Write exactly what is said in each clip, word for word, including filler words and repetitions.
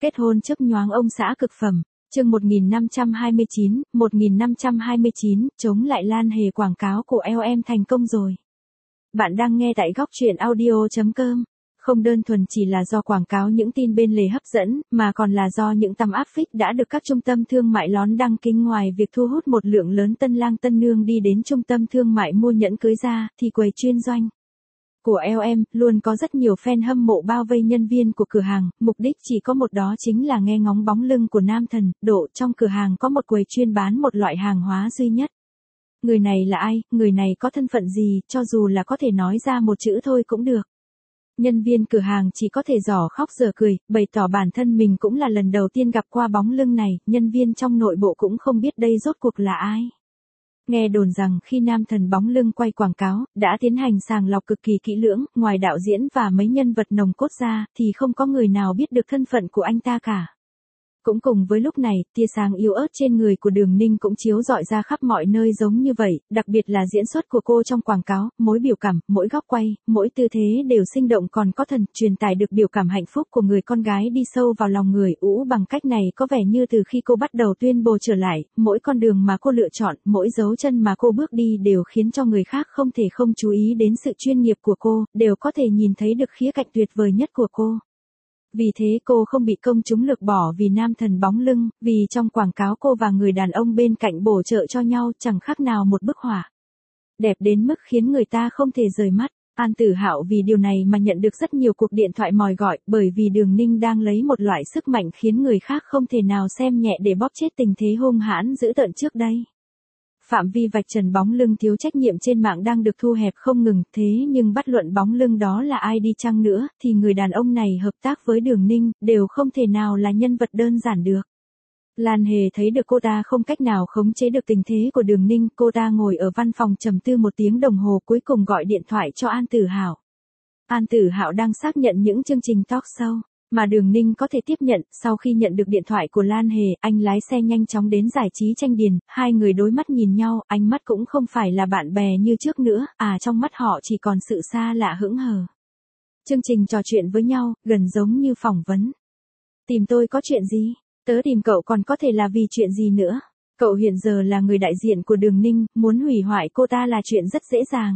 Kết hôn chớp nhoáng ông xã cực phẩm. Chương một nghìn năm trăm hai mươi chín, một nghìn năm trăm hai mươi chín, chống lại Lan Hề quảng cáo của eo em thành công rồi. Bạn đang nghe tại góc truyện audio chấm com. Không đơn thuần chỉ là do quảng cáo những tin bên lề hấp dẫn, mà còn là do những tấm áp phích đã được các trung tâm thương mại lón đăng kính. Ngoài việc thu hút một lượng lớn tân lang tân nương đi đến trung tâm thương mại mua nhẫn cưới ra, thì quầy chuyên doanh của eo em luôn có rất nhiều fan hâm mộ bao vây nhân viên của cửa hàng, mục đích chỉ có một, đó chính là nghe ngóng bóng lưng của nam thần. Độ trong cửa hàng có một quầy chuyên bán một loại hàng hóa duy nhất. Người này là ai, người này có thân phận gì, cho dù là có thể nói ra một chữ thôi cũng được. Nhân viên cửa hàng chỉ có thể dở khóc dở cười, bày tỏ bản thân mình cũng là lần đầu tiên gặp qua bóng lưng này, nhân viên trong nội bộ cũng không biết đây rốt cuộc là ai. Nghe đồn rằng khi nam thần bóng lưng quay quảng cáo, đã tiến hành sàng lọc cực kỳ kỹ lưỡng, ngoài đạo diễn và mấy nhân vật nồng cốt ra, thì không có người nào biết được thân phận của anh ta cả. Cũng cùng với lúc này, tia sáng yếu ớt trên người của Đường Ninh cũng chiếu rọi ra khắp mọi nơi giống như vậy, đặc biệt là diễn xuất của cô trong quảng cáo, mỗi biểu cảm, mỗi góc quay, mỗi tư thế đều sinh động còn có thần, truyền tải được biểu cảm hạnh phúc của người con gái đi sâu vào lòng người. Ú bằng cách này có vẻ như từ khi cô bắt đầu tuyên bố trở lại, mỗi con đường mà cô lựa chọn, mỗi dấu chân mà cô bước đi đều khiến cho người khác không thể không chú ý đến sự chuyên nghiệp của cô, đều có thể nhìn thấy được khía cạnh tuyệt vời nhất của cô. Vì thế cô không bị công chúng lược bỏ vì nam thần bóng lưng, vì trong quảng cáo cô và người đàn ông bên cạnh bổ trợ cho nhau chẳng khác nào một bức họa. Đẹp đến mức khiến người ta không thể rời mắt. An Tử Hạo vì điều này mà nhận được rất nhiều cuộc điện thoại mời gọi, bởi vì Đường Ninh đang lấy một loại sức mạnh khiến người khác không thể nào xem nhẹ để bóp chết tình thế hung hãn dữ tợn trước đây. Phạm vi vạch trần bóng lưng thiếu trách nhiệm trên mạng đang được thu hẹp không ngừng, thế nhưng bất luận bóng lưng đó là ai đi chăng nữa, thì người đàn ông này hợp tác với Đường Ninh, đều không thể nào là nhân vật đơn giản được. Lan Hề thấy được cô ta không cách nào khống chế được tình thế của Đường Ninh, cô ta ngồi ở văn phòng trầm tư một tiếng đồng hồ cuối cùng gọi điện thoại cho An Tử Hạo. An Tử Hạo đang xác nhận những chương trình talk show mà Đường Ninh có thể tiếp nhận. Sau khi nhận được điện thoại của Lan Hề, anh lái xe nhanh chóng đến giải trí Tranh Điền, hai người đối mắt nhìn nhau, ánh mắt cũng không phải là bạn bè như trước nữa, à trong mắt họ chỉ còn sự xa lạ hững hờ. Chương trình trò chuyện với nhau, gần giống như phỏng vấn. Tìm tôi có chuyện gì? Tớ tìm cậu còn có thể là vì chuyện gì nữa? Cậu hiện giờ là người đại diện của Đường Ninh, muốn hủy hoại cô ta là chuyện rất dễ dàng.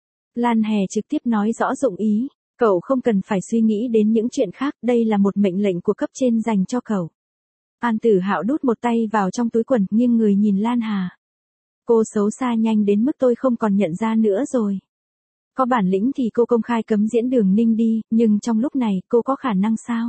Lan Hề trực tiếp nói rõ dụng ý. Cậu không cần phải suy nghĩ đến những chuyện khác, đây là một mệnh lệnh của cấp trên dành cho cậu. An Tử Hạo đút một tay vào trong túi quần, nghiêng người nhìn Lan Hà. Cô xấu xa nhanh đến mức tôi không còn nhận ra nữa rồi. Có bản lĩnh thì cô công khai cấm diễn Đường Ninh đi, nhưng trong lúc này cô có khả năng sao?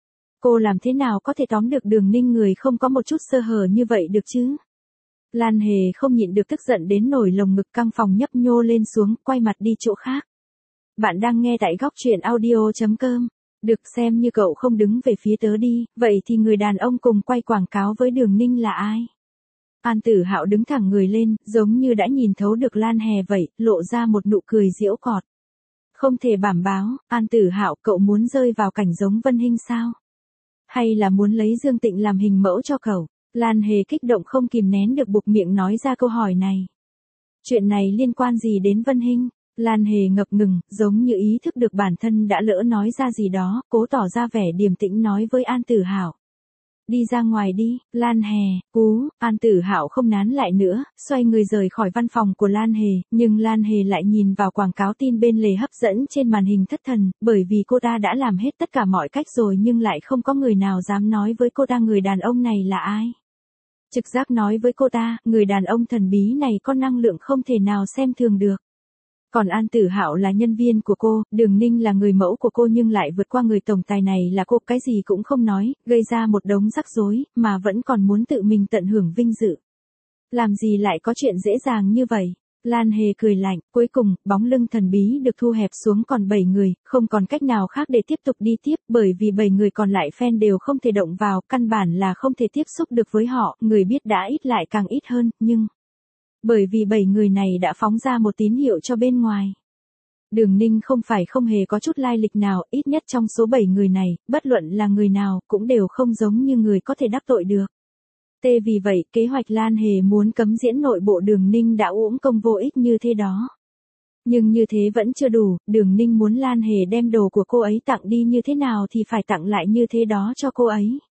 Cô làm thế nào có thể tóm được Đường Ninh, người không có một chút sơ hở như vậy được chứ? Lan Hề không nhịn được tức giận đến nổi lồng ngực căng phòng nhấp nhô lên xuống, quay mặt đi chỗ khác. Bạn đang nghe tại góc truyện audio chấm com. Được, xem như cậu không đứng về phía tớ đi, vậy thì người đàn ông cùng quay quảng cáo với Đường Ninh là ai? An Tử Hạo đứng thẳng người lên, giống như đã nhìn thấu được Lan Hề vậy, lộ ra một nụ cười giễu cọt. Không thể bảm báo, An Tử Hạo, cậu muốn rơi vào cảnh giống Vân Hinh sao? Hay là muốn lấy Dương Tịnh làm hình mẫu cho cậu? Lan Hề kích động không kìm nén được buộc miệng nói ra câu hỏi này. Chuyện này liên quan gì đến Vân Hinh? Lan Hề ngập ngừng, giống như ý thức được bản thân đã lỡ nói ra gì đó, cố tỏ ra vẻ điềm tĩnh nói với An Tử Hạo. Đi ra ngoài đi, Lan Hề, cú, An Tử Hạo không nán lại nữa, xoay người rời khỏi văn phòng của Lan Hề, nhưng Lan Hề lại nhìn vào quảng cáo tin bên lề hấp dẫn trên màn hình thất thần, bởi vì cô ta đã làm hết tất cả mọi cách rồi nhưng lại không có người nào dám nói với cô ta người đàn ông này là ai. Trực giác nói với cô ta, người đàn ông thần bí này có năng lượng không thể nào xem thường được. Còn An Tử Hạo là nhân viên của cô, Đường Ninh là người mẫu của cô nhưng lại vượt qua người tổng tài này là cô, cái gì cũng không nói, gây ra một đống rắc rối, mà vẫn còn muốn tự mình tận hưởng vinh dự. Làm gì lại có chuyện dễ dàng như vậy? Lan Hề cười lạnh, cuối cùng, bóng lưng thần bí được thu hẹp xuống còn bảy người, không còn cách nào khác để tiếp tục đi tiếp, bởi vì bảy người còn lại fan đều không thể động vào, căn bản là không thể tiếp xúc được với họ, người biết đã ít lại càng ít hơn, nhưng... Bởi vì bảy người này đã phóng ra một tín hiệu cho bên ngoài. Đường Ninh không phải không hề có chút lai lịch nào, ít nhất trong số bảy người này, bất luận là người nào, cũng đều không giống như người có thể đắc tội được. Tê vì vậy, kế hoạch Lan Hề muốn cấm diễn nội bộ Đường Ninh đã uổng công vô ích như thế đó. Nhưng như thế vẫn chưa đủ, Đường Ninh muốn Lan Hề đem đồ của cô ấy tặng đi như thế nào thì phải tặng lại như thế đó cho cô ấy.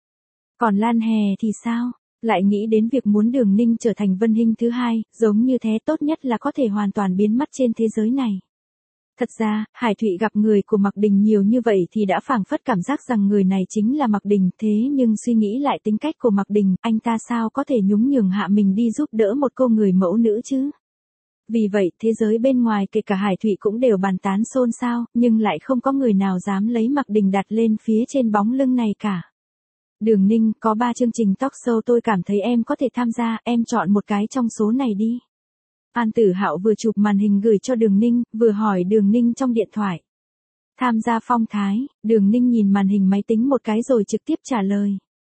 Còn Lan Hè thì sao? Lại nghĩ đến việc muốn Đường Ninh trở thành Vân Hinh thứ hai, giống như thế tốt nhất là có thể hoàn toàn biến mất trên thế giới này. Thật ra, Hải Thụy gặp người của Mạc Đình nhiều như vậy thì đã phảng phất cảm giác rằng người này chính là Mạc Đình, thế nhưng suy nghĩ lại tính cách của Mạc Đình, anh ta sao có thể nhún nhường hạ mình đi giúp đỡ một cô người mẫu nữ chứ? Vì vậy, thế giới bên ngoài kể cả Hải Thụy cũng đều bàn tán xôn xao, nhưng lại không có người nào dám lấy Mạc Đình đặt lên phía trên bóng lưng này cả. Đường Ninh, có ba chương trình talk show tôi cảm thấy em có thể tham gia, em chọn một cái trong số này đi. An Tử Hạo vừa chụp màn hình gửi cho Đường Ninh, vừa hỏi Đường Ninh trong điện thoại. Tham gia phong thái, Đường Ninh nhìn màn hình máy tính một cái rồi trực tiếp trả lời.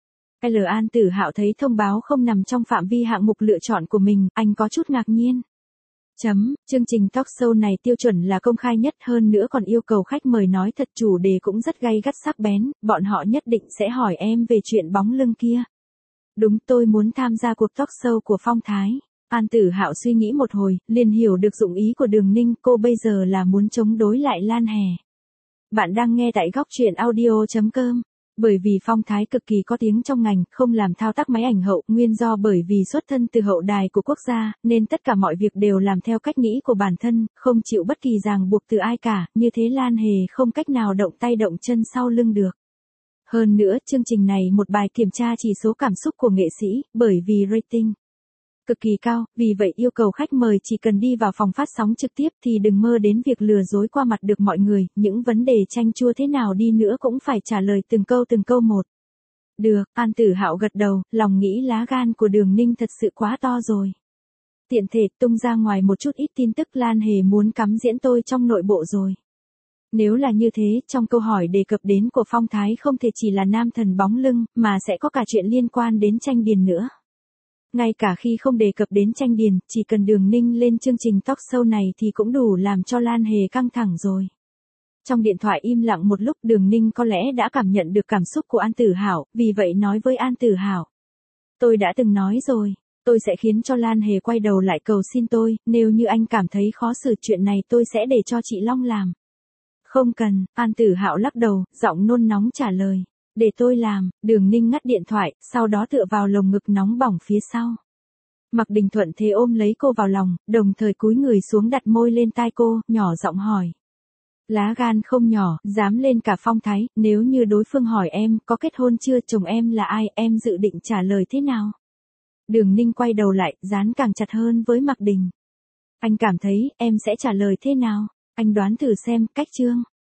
L. An Tử Hạo thấy thông báo không nằm trong phạm vi hạng mục lựa chọn của mình, anh có chút ngạc nhiên. Chấm, chương trình talk show này tiêu chuẩn là công khai nhất, hơn nữa còn yêu cầu khách mời nói thật, chủ đề cũng rất gay gắt sắc bén, bọn họ nhất định sẽ hỏi em về chuyện bóng lưng kia. Đúng, tôi muốn tham gia cuộc talk show của phong thái. An Tử Hạo suy nghĩ một hồi, liền hiểu được dụng ý của Đường Ninh, cô bây giờ là muốn chống đối lại Lan Hè. Bạn đang nghe tại góc truyện audio chấm com. Bởi vì phong thái cực kỳ có tiếng trong ngành, không làm thao tác máy ảnh hậu, nguyên do bởi vì xuất thân từ hậu đài của quốc gia, nên tất cả mọi việc đều làm theo cách nghĩ của bản thân, không chịu bất kỳ ràng buộc từ ai cả, như thế Lan Hề không cách nào động tay động chân sau lưng được. Hơn nữa, chương trình này một bài kiểm tra chỉ số cảm xúc của nghệ sĩ, bởi vì rating cực kỳ cao, vì vậy yêu cầu khách mời chỉ cần đi vào phòng phát sóng trực tiếp thì đừng mơ đến việc lừa dối qua mặt được mọi người, những vấn đề chanh chua thế nào đi nữa cũng phải trả lời từng câu từng câu một. Được, An Tử Hạo gật đầu, lòng nghĩ lá gan của Đường Ninh thật sự quá to rồi. Tiện thể tung ra ngoài một chút ít tin tức, Lan Hề muốn cắm diễn tôi trong nội bộ rồi. Nếu là như thế, trong câu hỏi đề cập đến của phong thái không thể chỉ là nam thần bóng lưng, mà sẽ có cả chuyện liên quan đến tranh điền nữa. Ngay cả khi không đề cập đến tranh điền, chỉ cần Đường Ninh lên chương trình talk show này thì cũng đủ làm cho Lan Hề căng thẳng rồi. Trong điện thoại im lặng một lúc, Đường Ninh có lẽ đã cảm nhận được cảm xúc của An Tử Hạo, vì vậy nói với An Tử Hạo. Tôi đã từng nói rồi, tôi sẽ khiến cho Lan Hề quay đầu lại cầu xin tôi, nếu như anh cảm thấy khó xử chuyện này tôi sẽ để cho chị Long làm. Không cần, An Tử Hạo lắc đầu, giọng nôn nóng trả lời. Để tôi làm. Đường Ninh ngắt điện thoại, sau đó tựa vào lồng ngực nóng bỏng phía sau. Mạc Đình thuận thế ôm lấy cô vào lòng, đồng thời cúi người xuống đặt môi lên tai cô, nhỏ giọng hỏi. Lá gan không nhỏ, dám lên cả phong thái, nếu như đối phương hỏi em, có kết hôn chưa, chồng em là ai, em dự định trả lời thế nào? Đường Ninh quay đầu lại, dán càng chặt hơn với Mạc Đình. Anh cảm thấy, em sẽ trả lời thế nào? Anh đoán thử xem, cách chương.